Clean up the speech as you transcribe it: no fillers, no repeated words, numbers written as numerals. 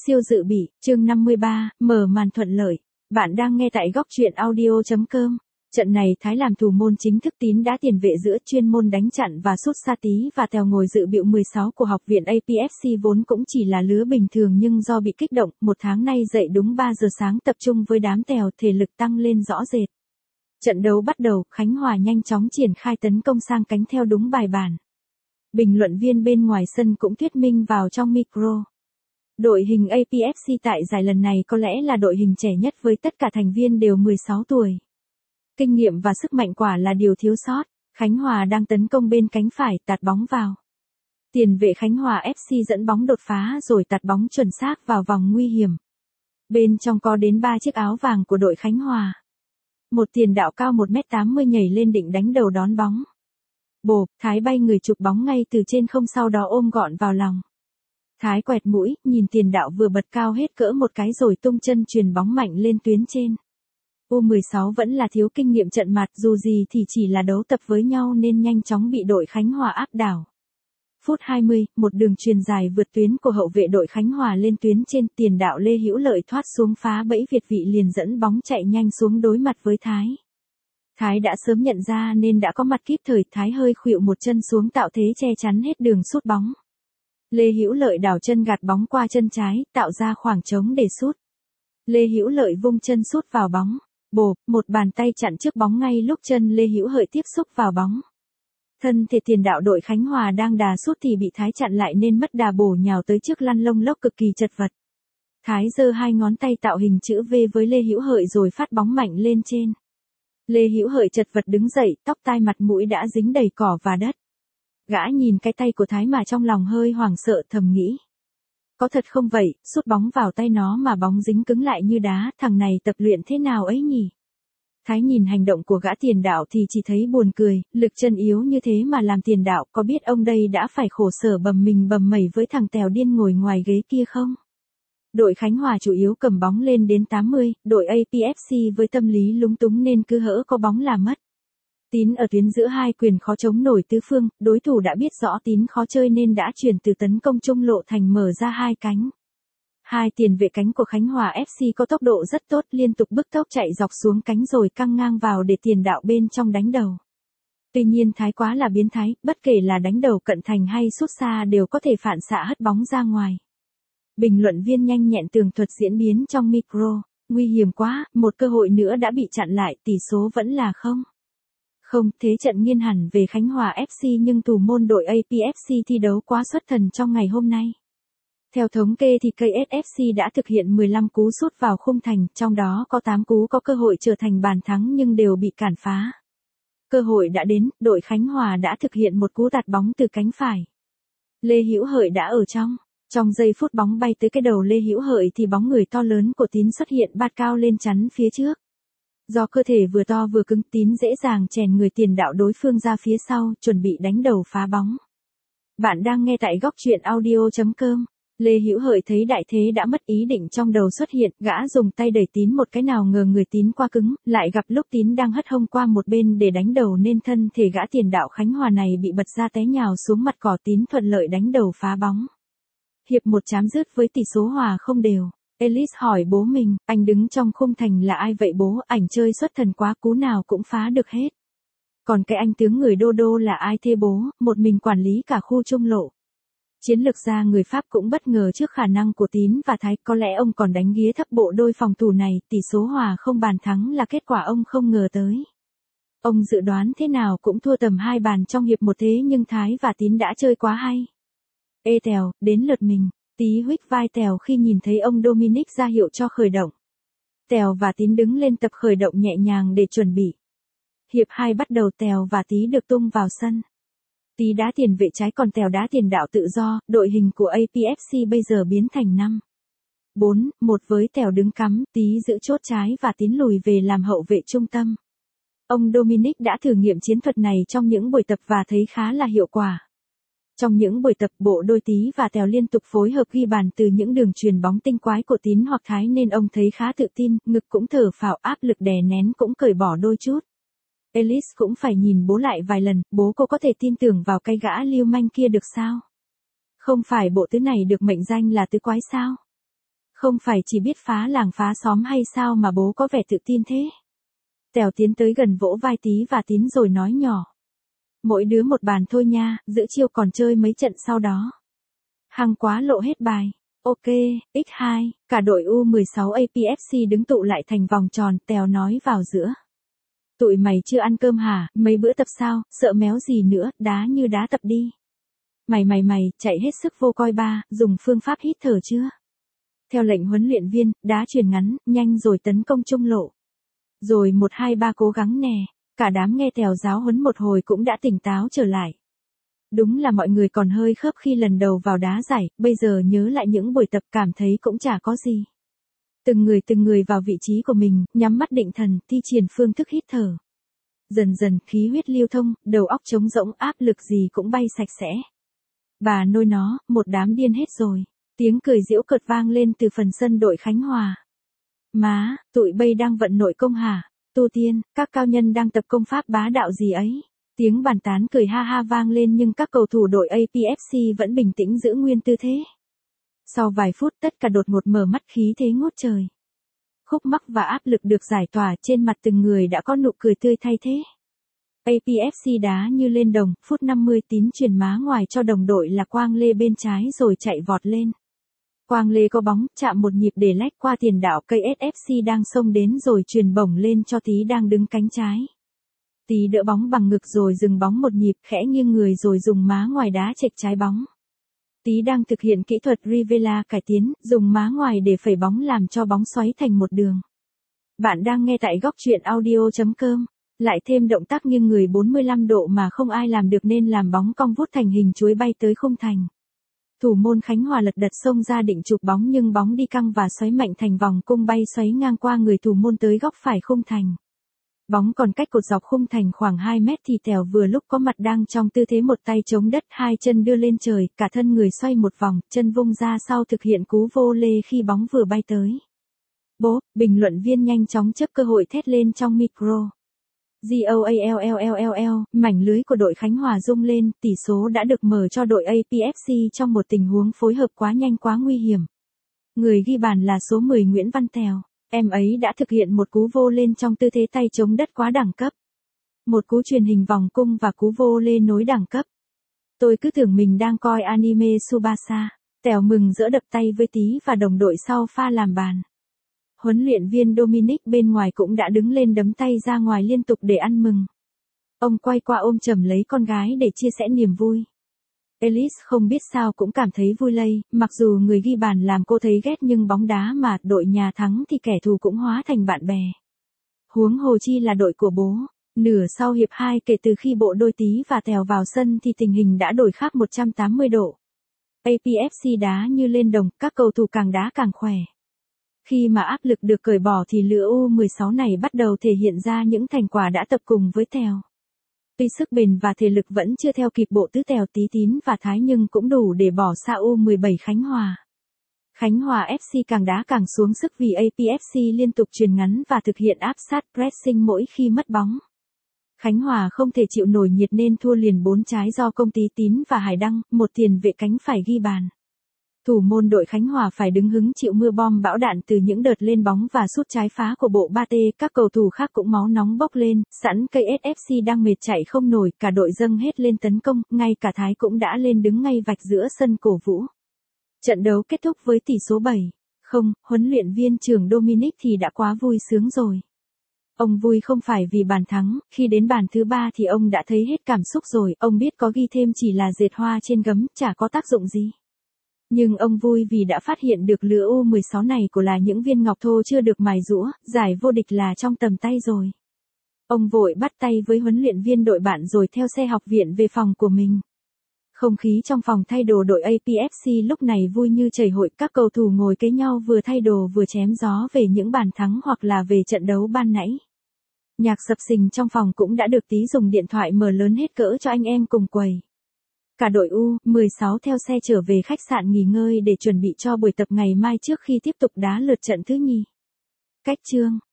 Siêu dự bị, chương 53, mở màn thuận lợi. Bạn đang nghe tại góc truyện audio.com. Trận này Thái làm thủ môn chính thức, Tín đã tiền vệ giữa chuyên môn đánh chặn và sút xa Tí và Tèo ngồi dự bị 16 của học viện APFC vốn cũng chỉ là lứa bình thường nhưng do bị kích động, một tháng nay dậy đúng 3 giờ sáng tập trung với đám Tèo, thể lực tăng lên rõ rệt. Trận đấu bắt đầu, Khánh Hòa nhanh chóng triển khai tấn công sang cánh theo đúng bài bản. Bình luận viên bên ngoài sân cũng thuyết minh vào trong micro. Đội hình APFC tại giải lần này có lẽ là đội hình trẻ nhất với tất cả thành viên đều 16 tuổi. Kinh nghiệm và sức mạnh quả là điều thiếu sót. Khánh Hòa đang tấn công bên cánh phải, tạt bóng vào. Tiền vệ Khánh Hòa FC dẫn bóng đột phá rồi tạt bóng chuẩn xác vào vòng nguy hiểm. Bên trong có đến 3 chiếc áo vàng của đội Khánh Hòa. Một tiền đạo cao 1m80 nhảy lên định đánh đầu đón bóng. Bộp, Thái bay người chụp bóng ngay từ trên không, sau đó ôm gọn vào lòng. Thái quẹt mũi, nhìn tiền đạo vừa bật cao hết cỡ một cái rồi tung chân chuyền bóng mạnh lên tuyến trên. U16 vẫn là thiếu kinh nghiệm trận mặt, dù gì thì chỉ là đấu tập với nhau nên nhanh chóng bị đội Khánh Hòa áp đảo. Phút 20, một đường chuyền dài vượt tuyến của hậu vệ đội Khánh Hòa lên tuyến trên, tiền đạo Lê Hữu Lợi thoát xuống phá bẫy Việt vị liền dẫn bóng chạy nhanh xuống đối mặt với Thái. Thái đã sớm nhận ra nên đã có mặt kịp thời, Thái hơi khuỵu một chân xuống tạo thế che chắn hết đường sút bóng. Lê Hữu Lợi đảo chân gạt bóng qua chân trái, tạo ra khoảng trống để sút. Lê Hữu Lợi vung chân sút vào bóng. Bộp, một bàn tay chặn trước bóng ngay lúc chân Lê Hữu Lợi tiếp xúc vào bóng. Thân thể tiền đạo đội Khánh Hòa đang đà sút thì bị Thái chặn lại nên mất đà bổ nhào tới trước, lăn lông lốc cực kỳ chật vật. Thái giơ hai ngón tay tạo hình chữ V với Lê Hữu Lợi rồi phát bóng mạnh lên trên. Lê Hữu Lợi chật vật đứng dậy, tóc tai mặt mũi đã dính đầy cỏ và đất. Gã nhìn cái tay của Thái mà trong lòng hơi hoảng sợ, thầm nghĩ. Có thật không vậy, sút bóng vào tay nó mà bóng dính cứng lại như đá, thằng này tập luyện thế nào ấy nhỉ? Thái nhìn hành động của gã tiền đạo thì chỉ thấy buồn cười, lực chân yếu như thế mà làm tiền đạo, có biết ông đây đã phải khổ sở bầm mình bầm mẩy với thằng Tèo điên ngồi ngoài ghế kia không? Đội Khánh Hòa chủ yếu cầm bóng lên đến 80, đội APFC với tâm lý lúng túng nên cứ hễ có bóng là mất. Tín ở tuyến giữa hai quyền khó chống nổi tứ phương, đối thủ đã biết rõ Tín khó chơi nên đã chuyển từ tấn công trung lộ thành mở ra hai cánh. Hai tiền vệ cánh của Khánh Hòa FC có tốc độ rất tốt, liên tục bứt tốc chạy dọc xuống cánh rồi căng ngang vào để tiền đạo bên trong đánh đầu. Tuy nhiên Thái quá là biến thái, bất kể là đánh đầu cận thành hay sút xa đều có thể phản xạ hất bóng ra ngoài. Bình luận viên nhanh nhẹn tường thuật diễn biến trong micro, nguy hiểm quá, một cơ hội nữa đã bị chặn lại, tỷ số vẫn là 0. Không, thế trận nghiêng hẳn về Khánh Hòa FC nhưng thủ môn đội APFC thi đấu quá xuất thần trong ngày hôm nay. Theo thống kê thì KSFC đã thực hiện 15 cú sút vào khung thành, trong đó có 8 cú có cơ hội trở thành bàn thắng nhưng đều bị cản phá. Cơ hội đã đến, đội Khánh Hòa đã thực hiện một cú tạt bóng từ cánh phải. Lê Hữu Lợi đã ở trong giây phút bóng bay tới cái đầu Lê Hữu Lợi thì bóng người to lớn của Tín xuất hiện bạt cao lên chắn phía trước. Do cơ thể vừa to vừa cứng, Tín dễ dàng chèn người tiền đạo đối phương ra phía sau, chuẩn bị đánh đầu phá bóng. Bạn đang nghe tại góc truyện audio.com. Lê Hữu Lợi thấy đại thế đã mất ý định trong đầu xuất hiện, gã dùng tay đẩy Tín một cái, nào ngờ người Tín quá cứng, lại gặp lúc Tín đang hất hông qua một bên để đánh đầu nên thân thể gã tiền đạo Khánh Hòa này bị bật ra té nhào xuống mặt cỏ, Tín thuận lợi đánh đầu phá bóng. Hiệp 1 chấm dứt với tỷ số hòa không đều. Ellis hỏi bố mình, anh đứng trong khung thành là ai vậy bố, ảnh chơi xuất thần quá, cú nào cũng phá được hết. Còn cái anh tướng người đô đô là ai thế bố, một mình quản lý cả khu trung lộ. Chiến lược gia người Pháp cũng bất ngờ trước khả năng của Tín và Thái, có lẽ ông còn đánh ghía thấp bộ đôi phòng thủ này, tỷ số hòa không bàn thắng là kết quả ông không ngờ tới. Ông dự đoán thế nào cũng thua tầm 2 bàn trong hiệp 1 thế nhưng Thái và Tín đã chơi quá hay. Ê Tèo, đến lượt mình. Tí huých vai Tèo khi nhìn thấy ông Dominic ra hiệu cho khởi động. Tèo và Tín đứng lên tập khởi động nhẹ nhàng để chuẩn bị. Hiệp 2 bắt đầu, Tèo và Tí được tung vào sân. Tí đá tiền vệ trái còn Tèo đá tiền đạo tự do, đội hình của APFC bây giờ biến thành 5-4-1 với Tèo đứng cắm, Tí giữ chốt trái và Tín lùi về làm hậu vệ trung tâm. Ông Dominic đã thử nghiệm chiến thuật này trong những buổi tập và thấy khá là hiệu quả. Trong những buổi tập, bộ đôi Tí và Tèo liên tục phối hợp ghi bàn từ những đường chuyền bóng tinh quái của Tín hoặc Thái nên ông thấy khá tự tin, ngực cũng thở phào, áp lực đè nén cũng cởi bỏ đôi chút. Ellis cũng phải nhìn bố lại vài lần, bố cô có thể tin tưởng vào cái gã lưu manh kia được sao? Không phải bộ tứ này được mệnh danh là tứ quái sao? Không phải chỉ biết phá làng phá xóm hay sao mà bố có vẻ tự tin thế? Tèo tiến tới gần vỗ vai Tí và Tín rồi nói nhỏ. Mỗi đứa một bàn thôi nha, giữa chiêu còn chơi mấy trận sau đó. Hăng quá lộ hết bài. Ok, x2, cả đội U16 APFC đứng tụ lại thành vòng tròn, Tèo nói vào giữa. Tụi mày chưa ăn cơm hả, mấy bữa tập sao, sợ méo gì nữa, đá như đá tập đi. Mày, chạy hết sức vô coi ba, dùng phương pháp hít thở chưa? Theo lệnh huấn luyện viên, đá chuyền ngắn, nhanh rồi tấn công trung lộ. Rồi 1 2 3 cố gắng nè, cả đám nghe Tèo giáo huấn một hồi cũng đã tỉnh táo trở lại. Đúng là mọi người còn hơi khớp khi lần đầu vào đá giải, bây giờ nhớ lại những buổi tập cảm thấy cũng chả có gì. Từng người vào vị trí của mình, nhắm mắt định thần, thi triển phương thức hít thở. Dần dần, khí huyết lưu thông, đầu óc trống rỗng, áp lực gì cũng bay sạch sẽ. Bà nôi nó, một đám điên hết rồi. Tiếng cười giễu cợt vang lên từ phần sân đội Khánh Hòa. Má, tụi bây đang vận nội công hả? Tu tiên, các cao nhân đang tập công pháp bá đạo gì ấy? Tiếng bàn tán cười ha ha vang lên nhưng các cầu thủ đội APFC vẫn bình tĩnh giữ nguyên tư thế. Sau vài phút tất cả đột ngột mở mắt khí thế ngút trời. Khúc mắc và áp lực được giải tỏa, trên mặt từng người đã có nụ cười tươi thay thế. APFC đá như lên đồng, phút 50 Tín chuyền má ngoài cho đồng đội là Quang Lê bên trái rồi chạy vọt lên. Quang Lê có bóng, chạm một nhịp để lách qua tiền đạo, cây SFC đang xông đến rồi chuyền bổng lên cho Tí đang đứng cánh trái. Tí đỡ bóng bằng ngực rồi dừng bóng một nhịp, khẽ nghiêng người rồi dùng má ngoài đá chệch trái bóng. Tí đang thực hiện kỹ thuật Rivera cải tiến, dùng má ngoài để phẩy bóng làm cho bóng xoáy thành một đường. Bạn đang nghe tại góc truyện audio.com. Lại thêm động tác nghiêng người 45 độ mà không ai làm được nên làm bóng cong vút thành hình chuối bay tới khung thành. Thủ môn Khánh Hòa lật đật xông ra định chụp bóng nhưng bóng đi căng và xoáy mạnh thành vòng cung bay xoáy ngang qua người thủ môn tới góc phải khung thành. Bóng còn cách cột dọc khung thành khoảng 2 mét thì Tèo vừa lúc có mặt đang trong tư thế một tay chống đất, hai chân đưa lên trời, cả thân người xoay một vòng, chân vung ra sau thực hiện cú vô lê khi bóng vừa bay tới. Bố, bình luận viên nhanh chóng chớp cơ hội thét lên trong micro. GOALLLLL, mảnh lưới của đội Khánh Hòa rung lên, tỷ số đã được mở cho đội APFC trong một tình huống phối hợp quá nhanh quá nguy hiểm. Người ghi bàn là số 10 Nguyễn Văn Tèo. Em ấy đã thực hiện một cú vô lên trong tư thế tay chống đất quá đẳng cấp. Một cú truyền hình vòng cung và cú vô lê nối đẳng cấp. Tôi cứ tưởng mình đang coi anime Tsubasa. Tèo mừng rỡ đập tay với Tí và đồng đội sau pha làm bàn. Huấn luyện viên Dominic bên ngoài cũng đã đứng lên đấm tay ra ngoài liên tục để ăn mừng. Ông quay qua ôm chầm lấy con gái để chia sẻ niềm vui. Ellis không biết sao cũng cảm thấy vui lây, mặc dù người ghi bàn làm cô thấy ghét nhưng bóng đá mà đội nhà thắng thì kẻ thù cũng hóa thành bạn bè. Huống hồ chi là đội của bố. Nửa sau hiệp 2 kể từ khi bộ đôi Tí và Tèo vào sân thì tình hình đã đổi khác 180 độ. APFC đá như lên đồng, các cầu thủ càng đá càng khỏe. Khi mà áp lực được cởi bỏ thì lứa U16 này bắt đầu thể hiện ra những thành quả đã tập cùng với Tèo. Tuy sức bền và thể lực vẫn chưa theo kịp bộ tứ Tèo, Tí, Tín và Thái nhưng cũng đủ để bỏ xa U17 Khánh Hòa. Khánh Hòa FC càng đá càng xuống sức vì APFC liên tục chuyền ngắn và thực hiện áp sát pressing mỗi khi mất bóng. Khánh Hòa không thể chịu nổi nhiệt nên thua liền 4 trái do công Tí, Tín và Hải Đăng, một tiền vệ cánh phải ghi bàn. Thủ môn đội Khánh Hòa phải đứng hứng chịu mưa bom bão đạn từ những đợt lên bóng và sút trái phá của bộ Ba Tê, các cầu thủ khác cũng máu nóng bốc lên, sẵn cây SFC đang mệt chạy không nổi, cả đội dâng hết lên tấn công, ngay cả Thái cũng đã lên đứng ngay vạch giữa sân cổ vũ. Trận đấu kết thúc với tỷ số 7-0, huấn luyện viên trưởng Dominic thì đã quá vui sướng rồi. Ông vui không phải vì bàn thắng, khi đến bàn thứ 3 thì ông đã thấy hết cảm xúc rồi, ông biết có ghi thêm chỉ là dệt hoa trên gấm, chả có tác dụng gì. Nhưng ông vui vì đã phát hiện được lứa U16 này của là những viên ngọc thô chưa được mài giũa, giải vô địch là trong tầm tay rồi. Ông vội bắt tay với huấn luyện viên đội bạn rồi theo xe học viện về phòng của mình. Không khí trong phòng thay đồ đội APFC lúc này vui như chảy hội, các cầu thủ ngồi kế nhau vừa thay đồ vừa chém gió về những bàn thắng hoặc là về trận đấu ban nãy. Nhạc sập sình trong phòng cũng đã được Tí dùng điện thoại mở lớn hết cỡ cho anh em cùng quầy. Cả đội U16 theo xe trở về khách sạn nghỉ ngơi để chuẩn bị cho buổi tập ngày mai trước khi tiếp tục đá lượt trận thứ nhì. Cách chương